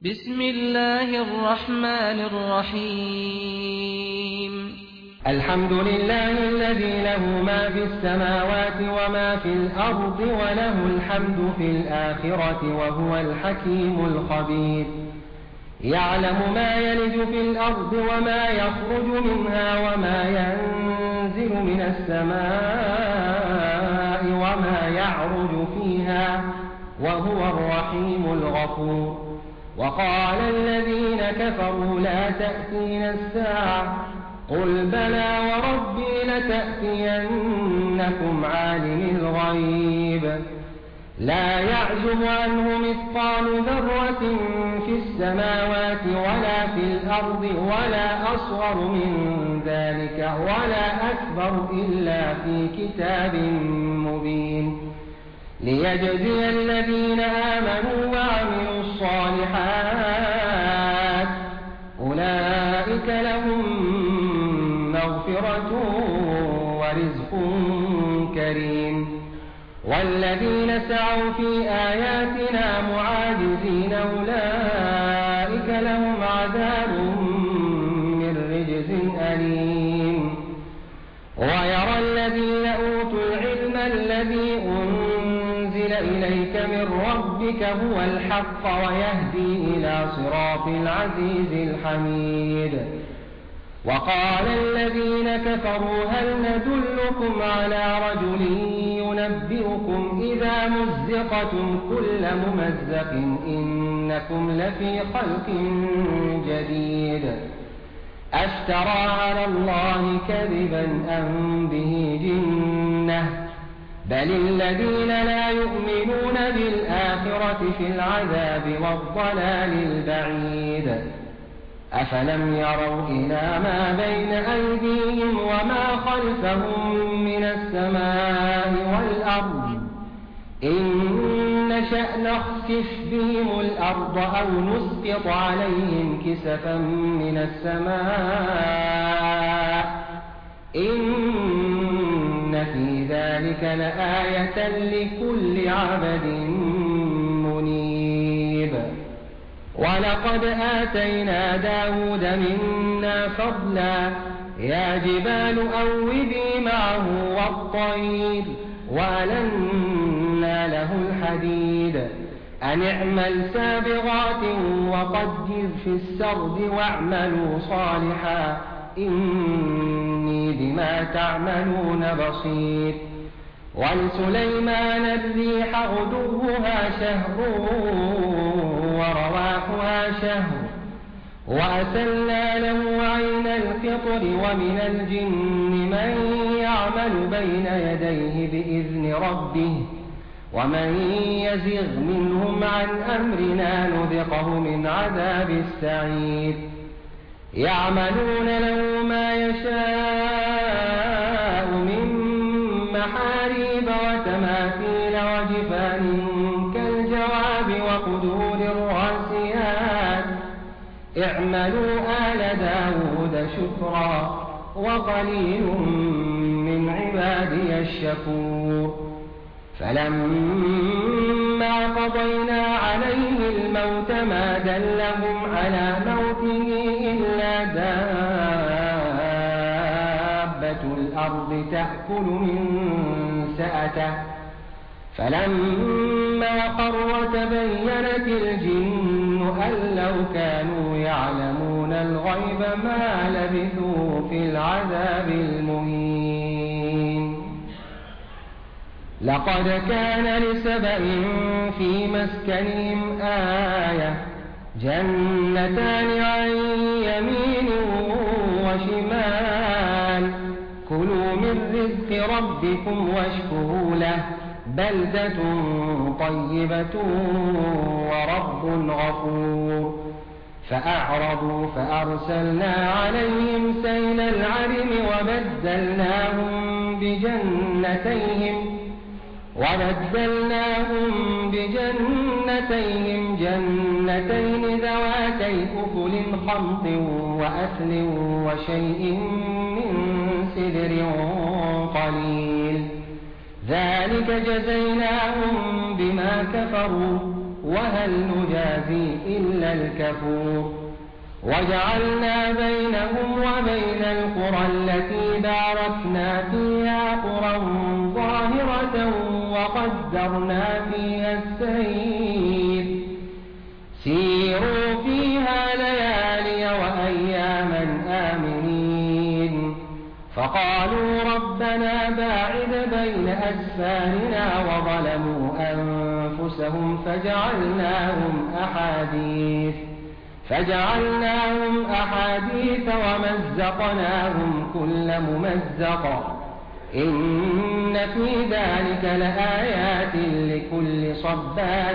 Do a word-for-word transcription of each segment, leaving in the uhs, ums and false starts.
بسم الله الرحمن الرحيم. الحمد لله الذي له ما في السماوات وما في الأرض وله الحمد في الآخرة وهو الحكيم الخبير. يعلم ما يلج في الأرض وما يخرج منها وما ينزل من السماء وما يعرج فيها وهو الرحيم الغفور. وقال الذين كفروا لا تأتينا الساعة قل بلى وربي لتأتينكم عالم الغيب لا يعزب عنه مثقال ذرة في السماوات ولا في الأرض ولا أصغر من ذلك ولا أكبر إلا في كتاب مبين ليجزي الذين آمنوا وعملوا الصالحات أولئك لهم مغفرة ورزق كريم. والذين سعوا في آياتنا معاجزين أولئك لهم عذاب من رجز أليم. ويرى الذين أوتوا العلم الذي أنزل إليك من ربك هو الحق ويهدي إلى صراط العزيز الحميد. وقال الذين كفروا هل ندلكم على رجل ينبئكم إذا مزقتم كل ممزق إنكم لفي خلق جديد أفترى على الله كذبا أم به جنة بل الذين لا يؤمنون بالآخرة في العذاب والضلال البعيد. أفلم يروا إلى ما بين أيديهم وما خلفهم من السماء والأرض إن نشأ نخسف بهم الأرض أو نسقط عليهم كسفا من السماء إن في ذلك لآية لكل عبد منيب. ولقد آتينا داود منا فضلا يا جبال أوبي معه والطير وألنا له الحديد أن اعمل سابغات وقدر في السرد واعملوا صالحا إني بما تعملون بصير. ولسليمان الريح غدوها شهر ورواحها شهر وأسلنا له عين القطر ومن الجن من يعمل بين يديه بإذن ربه ومن يزغ منهم عن أمرنا نذقه من عذاب السعير. يعملون له ما يشاء من محاريب وتماثيل وجفان كالجواب وقدور الراسيات اعملوا آل داود شكرا وقليل من عبادي الشكور. فلما قضينا عليه الموت ما دلهم على موته إلا دابة الأرض تأكل من سأته فلما قر تبينت الجن أن لو كانوا يعلمون الغيب ما لبثوا في العذاب المهين. لقد كان لسبأ في مسكنهم آية جنتان عن يمين وشمال كلوا من رزق ربكم واشكروا له بلدة طيبة ورب غفور. فأعرضوا فأرسلنا عليهم سيل العرم وبدلناهم بجنتيهم وبدلناهم بجنتيهم جنتين ذواتي أكل خمط وأثل وشيء من سدر قليل ذلك جزيناهم بما كفروا وهل نجازي إلا الكفور وجعلنا بينهم وبين القرى التي باركنا فيها قرى ظاهرة وقدرنا فيها السير سيروا فيها ليالي وأياما آمنين فقالوا ربنا باعد بين أسفارنا وظلموا أنفسهم فجعلناهم أحاديث فجعلناهم أحاديث ومزقناهم كل ممزق إن في ذلك لآيات لكل صبار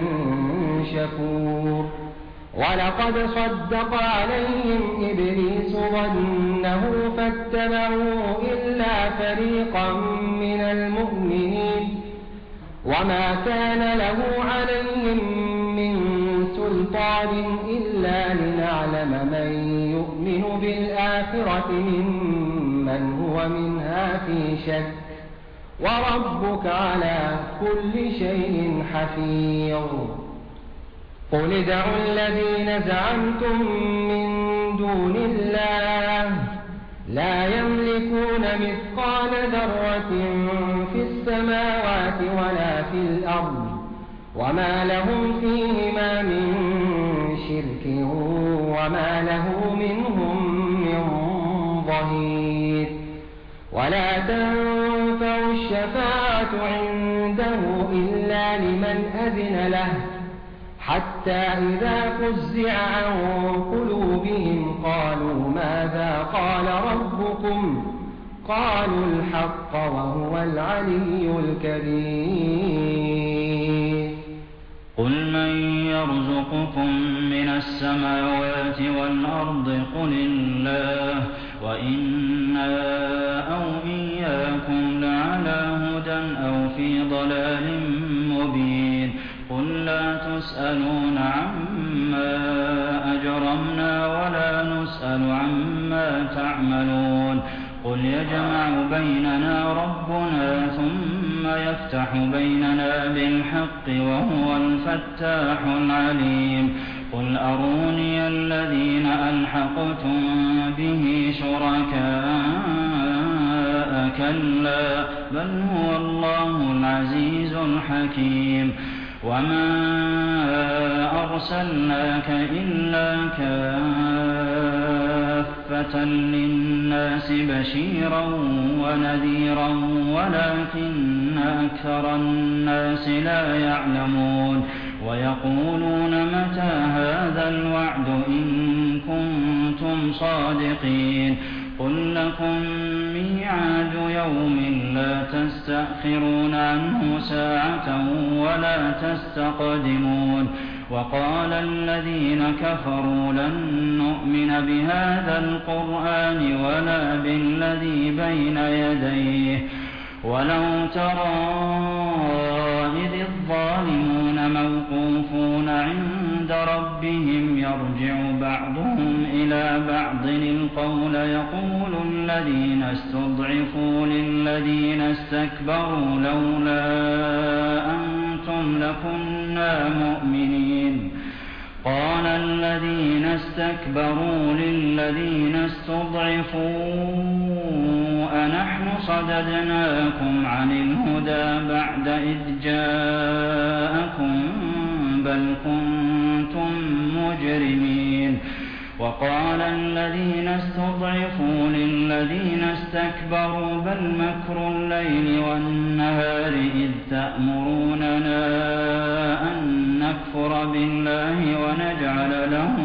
شكور ولقد صدق عليهم إبليس ظنه فاتبعوه إلا فريقا من المؤمنين وما كان له عليهم من سلطان إلا لنعلم من يؤمن بالآخرة ممن هو منها في شك وربك على كل شيء حفيظ قل ادعوا الذين زعمتم من دون الله لا يملكون مثقال ذرة في السماوات ولا في الأرض وما لهم فيهما من شرك وما له منهم من ظهير ولا تنفع الشفاعة عنده إلا لمن أذن له حتى إذا فزع عن قلوبهم قالوا ماذا قال ربكم قالوا الحق وهو العلي الكبير قل من يرزقكم من السماوات والأرض قل الله وإنا أو إياكم لعلى هدى أو في ضلال مبين قل لا تسألون عما أجرمنا ولا نسأل عما تعملون قل يجمع بيننا ربنا ثم يفتح بيننا بالحق وهو الفتاح العليم قل أروني الذين ألحقتم به شركاء كلا بل هو الله العزيز الحكيم وما أرسلناك إلا كافة للناس بشيرا ونذيرا ولكن أكثر الناس لا يعلمون ويقولون متى هذا الوعد إن كنتم صادقين قل لكم ميعاد يوم لا تستأخرون عنه ساعة ولا تستقدمون وقال الذين كفروا لن نؤمن بهذا القرآن ولا بالذي بين يديه ولو ترى إذ الظالمون موقوفون عند ربهم يرجع بعضهم إلى بعض القول يقول الذين استضعفوا للذين استكبروا لولا أنتم لكنا مؤمنين قال الذين استكبروا للذين استضعفوا أنحن صددناكم عن الهدى بعد إذ جاءكم بل كنتم مجرمين وقال الذين استضعفوا للذين استكبروا بل مكر الليل والنهار إذ تأمروننا أن نكفر بالله ونجعل له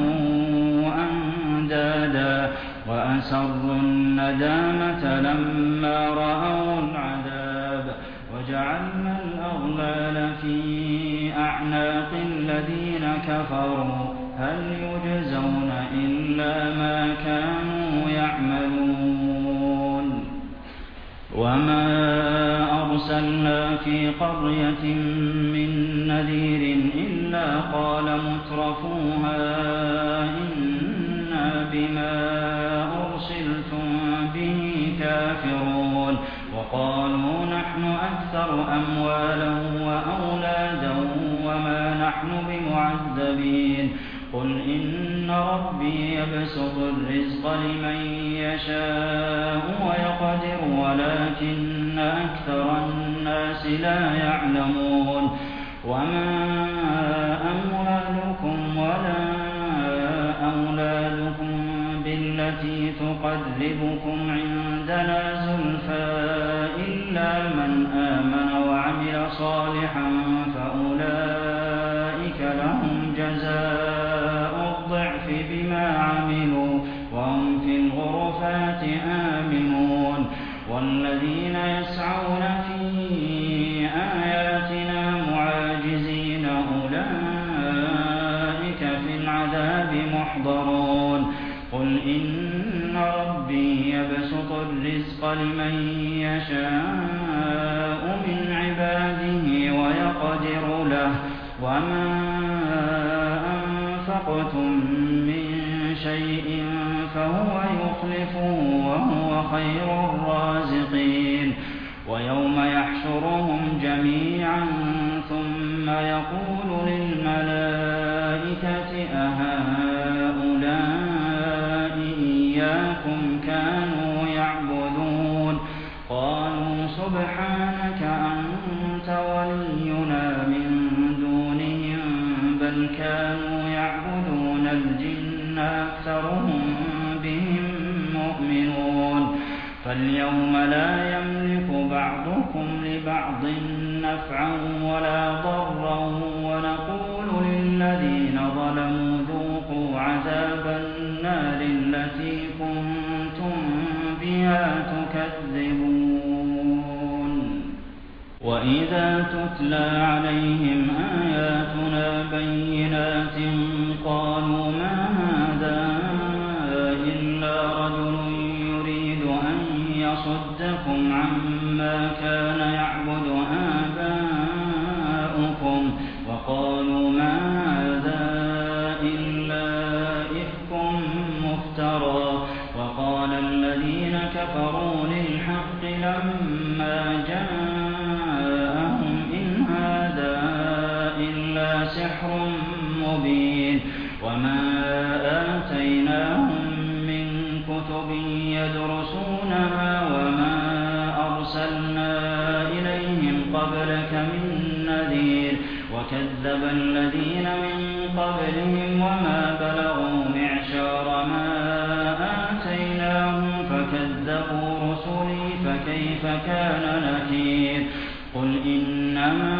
أندادا وأسروا الندامة لما رأوا العذاب وجعلنا الأغلال في أعناق الذين كفروا هل يجزون إلا ما كانوا يعملون وما أرسلنا في قرية من نذير إلا قال مترفوها إنا بما أرسلتم به كافرون وقالوا نحن أكثر أموالا وأولادا وما نحن نحن بمعذبين قل إن ربي يبسط الرزق لمن يشاء ويقدر ولكن أكثر الناس لا يعلمون وما أموالكم ولا أولادكم بالتي تقربكم عندنا زلفى إلا من آمن وعمل صالحا فأولئك لهم جزاء الضعف بما عملوا وهم في الغرفات آمنون والذين يسعون في آياتنا معاجزين أولئك في العذاب محضرون قل إن ربي يبسط الرزق لمن يشاء من عباده ويقدر له وما أنفقتم من شيء فهو يخلفه وهو خير الرازقين ويوم يحشرهم جميعا ثم يقول للملائكة أهؤلاء إياكم كانوا يعبدون قالوا سبحانك أنت ولينا من دونهم بل كانوا يعبدون الجن أكثرهم بهم مؤمنون فاليوم لا يملك بعضكم لبعض نفعا ولا ضرا ونقول للذين ظلموا ذوقوا عذاب النار التي كنتم بها تكذبون وإذا تتلى عليهم آياتنا بينات قالوا ما هذا إلا رجل يريد أن يصدكم عما كان يعبد آباؤكم وقالوا ما هذا إلا إفك مفترى وقال الذين كفروا للحق لما جاءهم إن هذا إلا سحر مبين وما آتيناهم من كتب يدرسونها وما أرسلنا إليهم قبلك من نذير وكذب الذين من قبلهم وما بلغوا معشار ما آتيناهم فكذبوا رسلي فكيف كان نكير قل إنما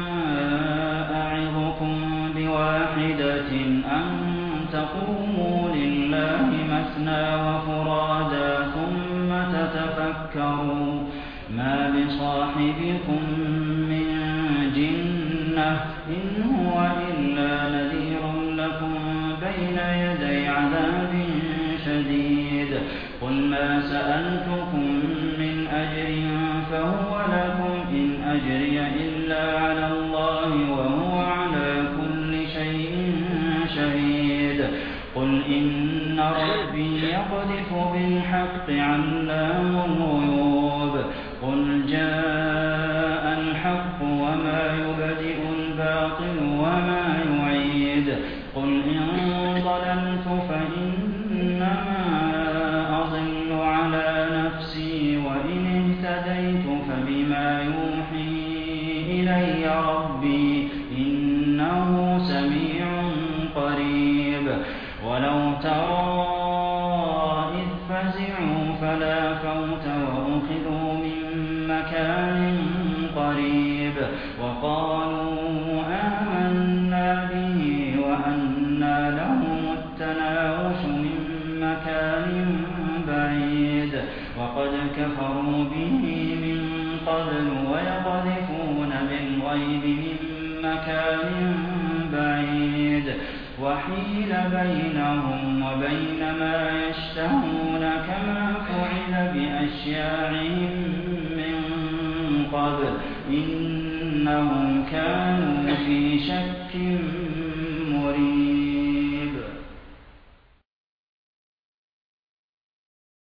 أعظكم بواحدة أن تقوموا لله مثنى وفرادا ثم تتفكروا ما بصاحبكم من جنة إن هو إلا نذير لكم بين يدي عذاب شديد قل ما سألتكم من أجر فهو لكم إن أجري إلا على الله وهو على كل شيء شهيد قل إن ربي يقذف بالحق علام الغيوب قل جاء الحق وما يبدئ الباطل وما يعيد قل إن ضللت فإنما أضل على نفسي وإن اهتديت فبما يوحي إلي ربي إنه سميع قريب ولو ترى إذ فزعوا فلا فوت وأخذوا من مكان قريب وقالوا آمنا به وأنى لهم التناوش من مكان بعيد وقد كفروا به من قبل ويقذفون بالغيب من مكان بعيد وحيل بينهم وبين ما يشتهون كما فعل بأشياعهم من قبل إنهم كانوا في شك